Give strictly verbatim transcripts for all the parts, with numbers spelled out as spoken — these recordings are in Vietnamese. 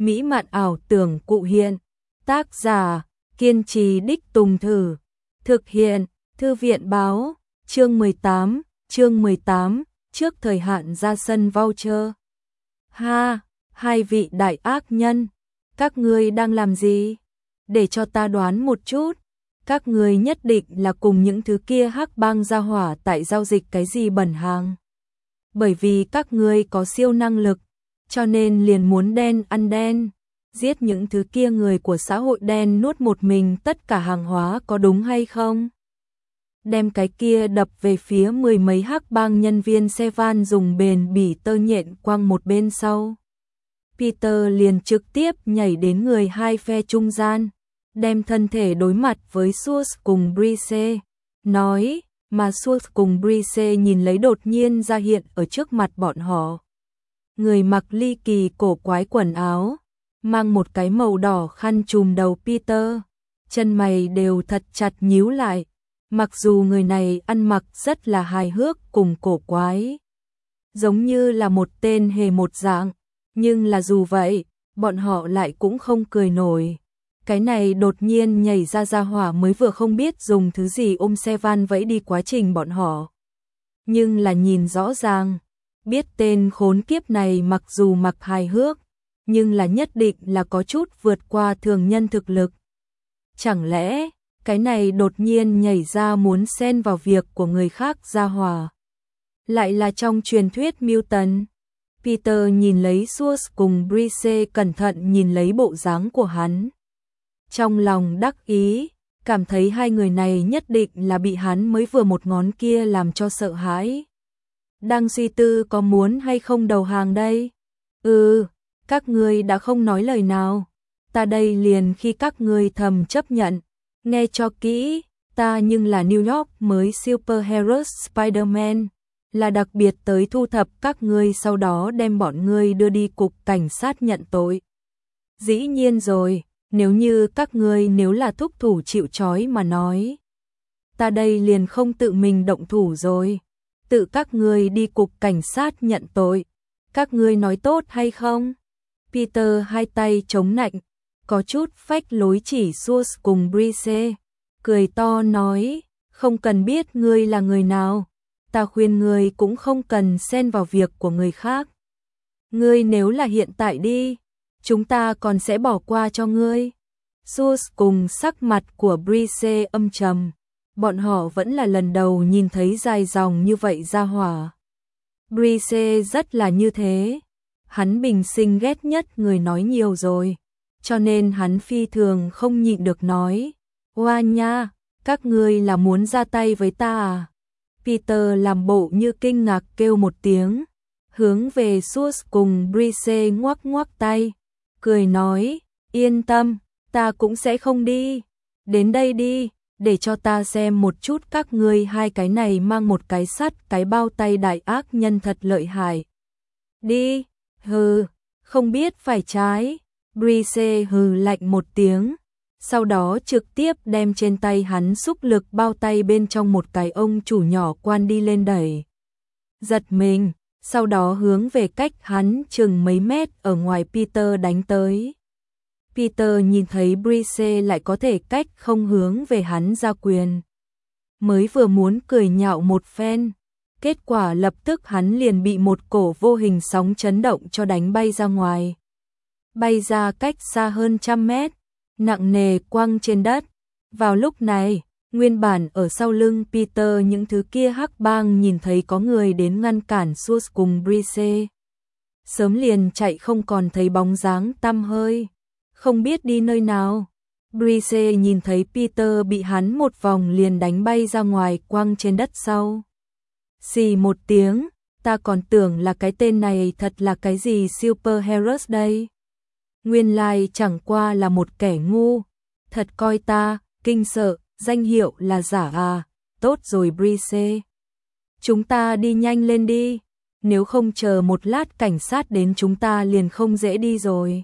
mỹ mạn ảo tưởng cụ hiện. Tác giả, kiên trì đích tùng thử. Thực hiện, Thư viện báo, chương mười tám, chương mười tám, trước thời hạn ra sân voucher. Ha, hai vị đại ác nhân, các ngươi đang làm gì? Để cho ta đoán một chút, các ngươi nhất định là cùng những thứ kia hắc bang ra hỏa tại giao dịch cái gì bẩn hàng. Bởi vì các ngươi có siêu năng lực, cho nên liền muốn đen ăn đen, giết những thứ kia người của xã hội đen nuốt một mình tất cả hàng hóa, có đúng hay không? Đem cái kia đập về phía mười mấy hắc bang nhân viên xe van dùng bền bỉ tơ nhện quăng một bên sau. Peter liền trực tiếp nhảy đến người hai phe trung gian, đem thân thể đối mặt với Sus cùng Brice, nói, mà Sus cùng Brice nhìn lấy đột nhiên ra hiện ở trước mặt bọn họ. Người mặc ly kỳ cổ quái quần áo, mang một cái màu đỏ khăn trùm đầu Peter, chân mày đều thật chặt nhíu lại, mặc dù người này ăn mặc rất là hài hước cùng cổ quái, giống như là một tên hề một dạng, nhưng là dù vậy, bọn họ lại cũng không cười nổi. Cái này đột nhiên nhảy ra ra hỏa mới vừa không biết dùng thứ gì ôm xe van vẫy đi quá trình bọn họ. Nhưng là nhìn rõ ràng, biết tên khốn kiếp này mặc dù mặc hài hước, nhưng là nhất định là có chút vượt qua thường nhân thực lực. Chẳng lẽ, cái này đột nhiên nhảy ra muốn xen vào việc của người khác ra hỏa lại là trong truyền thuyết Milton? Peter nhìn lấy Sus cùng Brice cẩn thận nhìn lấy bộ dáng của hắn. Trong lòng đắc ý, cảm thấy hai người này nhất định là bị hắn mới vừa một ngón kia làm cho sợ hãi. Đang suy tư có muốn hay không đầu hàng đây? Ừ, các ngươi đã không nói lời nào. Ta đây liền khi các ngươi thầm chấp nhận. Nghe cho kỹ, ta nhưng là New York mới Superheroes Spider-Man, là đặc biệt tới thu thập các ngươi sau đó đem bọn ngươi đưa đi cục cảnh sát nhận tội. Dĩ nhiên rồi, nếu như các ngươi nếu là thúc thủ chịu trói mà nói, ta đây liền không tự mình động thủ rồi, tự các ngươi đi cục cảnh sát nhận tội. Các ngươi nói tốt hay không? Peter hai tay chống nạnh, có chút phách lối chỉ Sus cùng Brice, cười to nói, không cần biết ngươi là người nào, ta khuyên ngươi cũng không cần xen vào việc của người khác. Ngươi nếu là hiện tại đi, chúng ta còn sẽ bỏ qua cho ngươi. Sus cùng sắc mặt của Brice âm trầm, bọn họ vẫn là lần đầu nhìn thấy dài dòng như vậy ra hỏa. Brice rất là như thế, hắn bình sinh ghét nhất người nói nhiều rồi, cho nên hắn phi thường không nhịn được nói, oa nha, các ngươi là muốn ra tay với ta à? Peter làm bộ như kinh ngạc kêu một tiếng, hướng về Sus cùng Brice ngoắc ngoắc tay, cười nói, yên tâm, ta cũng sẽ không đi. Đến đây đi, để cho ta xem một chút các ngươi hai cái này mang một cái sắt cái bao tay đại ác nhân thật lợi hại. Đi, hừ, không biết phải trái. Brice hừ lạnh một tiếng, sau đó trực tiếp đem trên tay hắn xúc lực bao tay bên trong một cái ông chủ nhỏ quan đi lên đẩy. Giật mình, sau đó hướng về cách hắn chừng mấy mét ở ngoài Peter đánh tới. Peter nhìn thấy Brice lại có thể cách không hướng về hắn ra quyền. Mới vừa muốn cười nhạo một phen, kết quả lập tức hắn liền bị một cổ vô hình sóng chấn động cho đánh bay ra ngoài. Bay ra cách xa hơn trăm mét, nặng nề quăng trên đất. Vào lúc này, nguyên bản ở sau lưng Peter những thứ kia hắc bang nhìn thấy có người đến ngăn cản Sus cùng Brice, sớm liền chạy không còn thấy bóng dáng tăm hơi, không biết đi nơi nào. Brice nhìn thấy Peter bị hắn một vòng liền đánh bay ra ngoài quăng trên đất sau. Xì một tiếng, ta còn tưởng là cái tên này thật là cái gì superheroes đây. Nguyên lai chẳng qua là một kẻ ngu, thật coi ta, kinh sợ, danh hiệu là giả à, tốt rồi Brice. Chúng ta đi nhanh lên đi, nếu không chờ một lát cảnh sát đến chúng ta liền không dễ đi rồi.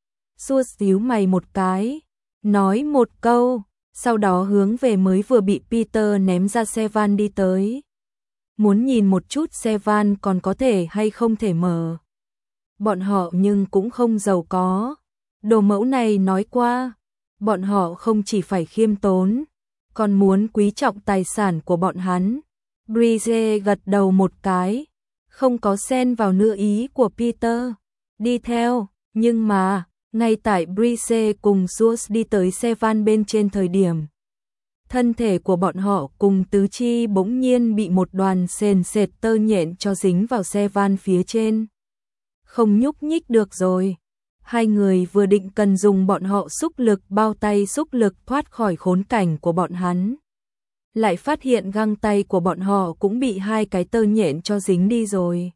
Sus díu mày một cái, nói một câu, sau đó hướng về mới vừa bị Peter ném ra xe van đi tới. Muốn nhìn một chút xe van còn có thể hay không thể mở. bọn họ nhưng cũng không giàu có. Đồ mẫu này nói qua, bọn họ không chỉ phải khiêm tốn, còn muốn quý trọng tài sản của bọn hắn. Brise gật đầu một cái, không có xen vào nữa ý của Peter. Đi theo, nhưng mà, ngay tại Brise cùng Suze đi tới xe van bên trên thời điểm, thân thể của bọn họ cùng tứ chi bỗng nhiên bị một đoàn sền sệt tơ nhện cho dính vào xe van phía trên. Không nhúc nhích được rồi. Hai người vừa định cần dùng bọn họ xúc lực bao tay xúc lực thoát khỏi khốn cảnh của bọn hắn, lại phát hiện găng tay của bọn họ cũng bị hai cái tơ nhện cho dính đi rồi.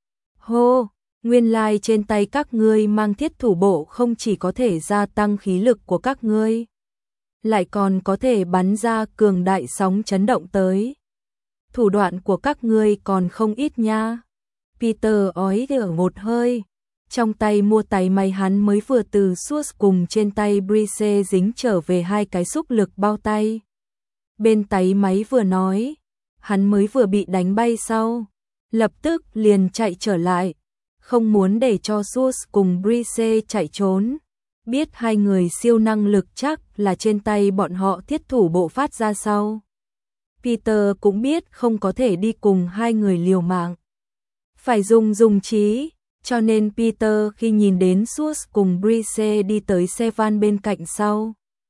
Hô, nguyên lai trên tay các ngươi mang thiết thủ bộ không chỉ có thể gia tăng khí lực của các ngươi, lại còn có thể bắn ra cường đại sóng chấn động tới. Thủ đoạn của các ngươi còn không ít nha. Peter ói ở một hơi. Trong tay mua tay may hắn mới vừa từ Suze cùng trên tay Brise dính trở về hai cái xúc lực bao tay. Bên tay máy vừa nói, hắn mới vừa bị đánh bay sau, lập tức liền chạy trở lại, không muốn để cho Suze cùng Brise chạy trốn. Biết hai người siêu năng lực chắc là trên tay bọn họ thiết thủ bộ phát ra sau. Peter cũng biết không có thể đi cùng hai người liều mạng, phải dùng dùng trí. Cho nên Peter khi nhìn đến Suze cùng Brise đi tới xe van bên cạnh sau,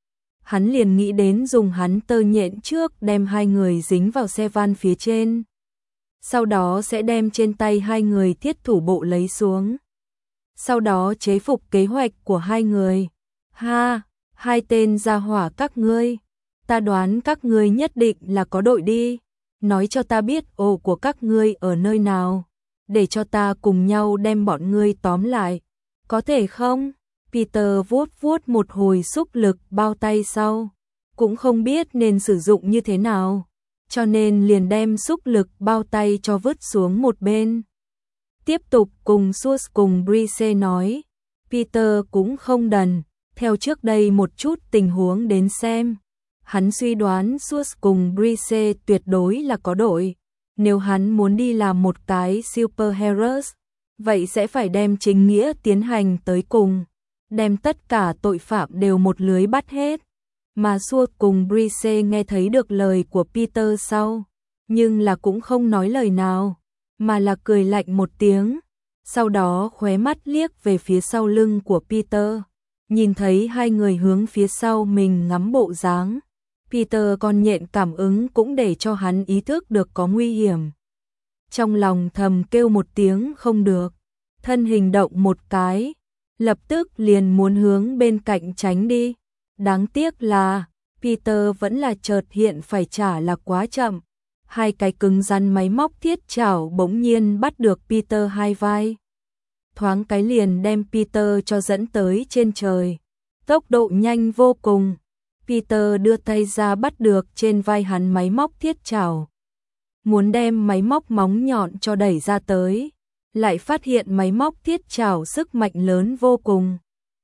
hắn liền nghĩ đến dùng hắn tơ nhện trước đem hai người dính vào xe van phía trên. Sau đó sẽ đem trên tay hai người thiết thủ bộ lấy xuống. Sau đó chế phục kế hoạch của hai người. Ha, hai tên gia hỏa các ngươi, ta đoán các ngươi nhất định là có đội đi. Nói cho ta biết ổ của các ngươi ở nơi nào, để cho ta cùng nhau đem bọn ngươi tóm lại. Có thể không? Peter vuốt vuốt một hồi xúc lực bao tay sau, cũng không biết nên sử dụng như thế nào, cho nên liền đem xúc lực bao tay cho vứt xuống một bên. Tiếp tục cùng Suze cùng Brise nói, Peter cũng không đần, theo trước đây một chút tình huống đến xem. Hắn suy đoán Suze cùng Brise tuyệt đối là có đội. Nếu hắn muốn đi làm một cái superheroes, vậy sẽ phải đem chính nghĩa tiến hành tới cùng, đem tất cả tội phạm đều một lưới bắt hết. Mà Suze cùng Brise nghe thấy được lời của Peter sau, nhưng là cũng không nói lời nào, mà là cười lạnh một tiếng, sau đó khóe mắt liếc về phía sau lưng của Peter, nhìn thấy hai người hướng phía sau mình ngắm bộ dáng. Peter con nhện cảm ứng cũng để cho hắn ý thức được có nguy hiểm. Trong lòng thầm kêu một tiếng không được, thân hình động một cái, lập tức liền muốn hướng bên cạnh tránh đi. Đáng tiếc là, Peter vẫn là chợt hiện phải trả là quá chậm. Hai cái cứng rắn máy móc thiết chảo bỗng nhiên bắt được Peter hai vai. Thoáng cái liền đem Peter cho dẫn tới trên trời. Tốc độ nhanh vô cùng. Peter đưa tay ra bắt được trên vai hắn máy móc thiết chảo, muốn đem máy móc móng nhọn cho đẩy ra tới, lại phát hiện máy móc thiết chảo sức mạnh lớn vô cùng.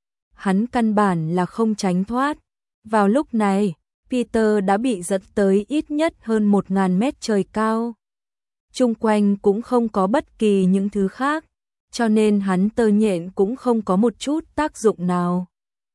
Hắn căn bản là không tránh thoát. Vào lúc này, Peter đã bị dẫn tới ít nhất hơn một nghìn mét trời cao. Chung quanh cũng không có bất kỳ những thứ khác, cho nên hắn tơ nhện cũng không có một chút tác dụng nào.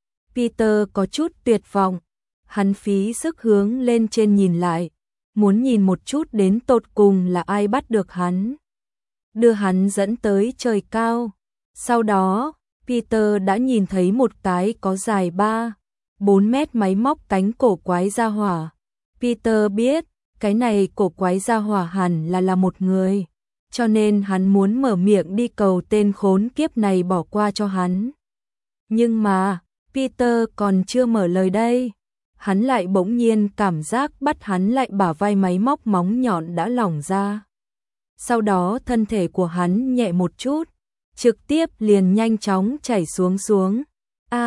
Peter có chút tuyệt vọng. Hắn phí sức hướng lên trên nhìn lại, muốn nhìn một chút đến tột cùng là ai bắt được hắn, đưa hắn dẫn tới trời cao. Sau đó, Peter đã nhìn thấy một cái có dài ba, bốn mét máy móc cánh cổ quái gia hỏa. Peter biết, cái này cổ quái gia hỏa hẳn là là một người, cho nên hắn muốn mở miệng đi cầu tên khốn kiếp này bỏ qua cho hắn. Nhưng mà, Peter còn chưa mở lời đây, hắn lại bỗng nhiên cảm giác bắt hắn lại bả vai máy móc móng nhọn đã lỏng ra. Sau đó thân thể của hắn nhẹ một chút, trực tiếp liền nhanh chóng chảy xuống xuống. A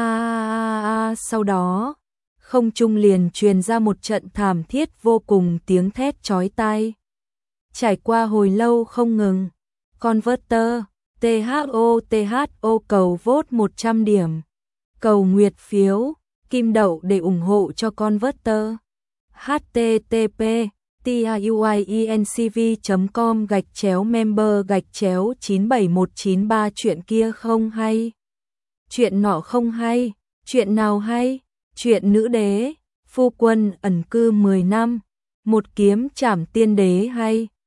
a a, sau đó, không trung liền truyền ra một trận thảm thiết vô cùng tiếng thét chói tai. Trải qua hồi lâu không ngừng, Converter, tê hát o tê hát o cầu vote một trăm điểm, cầu nguyệt phiếu, kim đậu để ủng hộ cho Converter. H T T P tiuiencv chấm com gạch chéo member gạch chéo chín bảy một chín ba chuyện kia không hay. Chuyện nọ không hay, chuyện nào hay? Chuyện nữ đế, phu quân ẩn cư mười năm, một kiếm trảm tiên đế hay.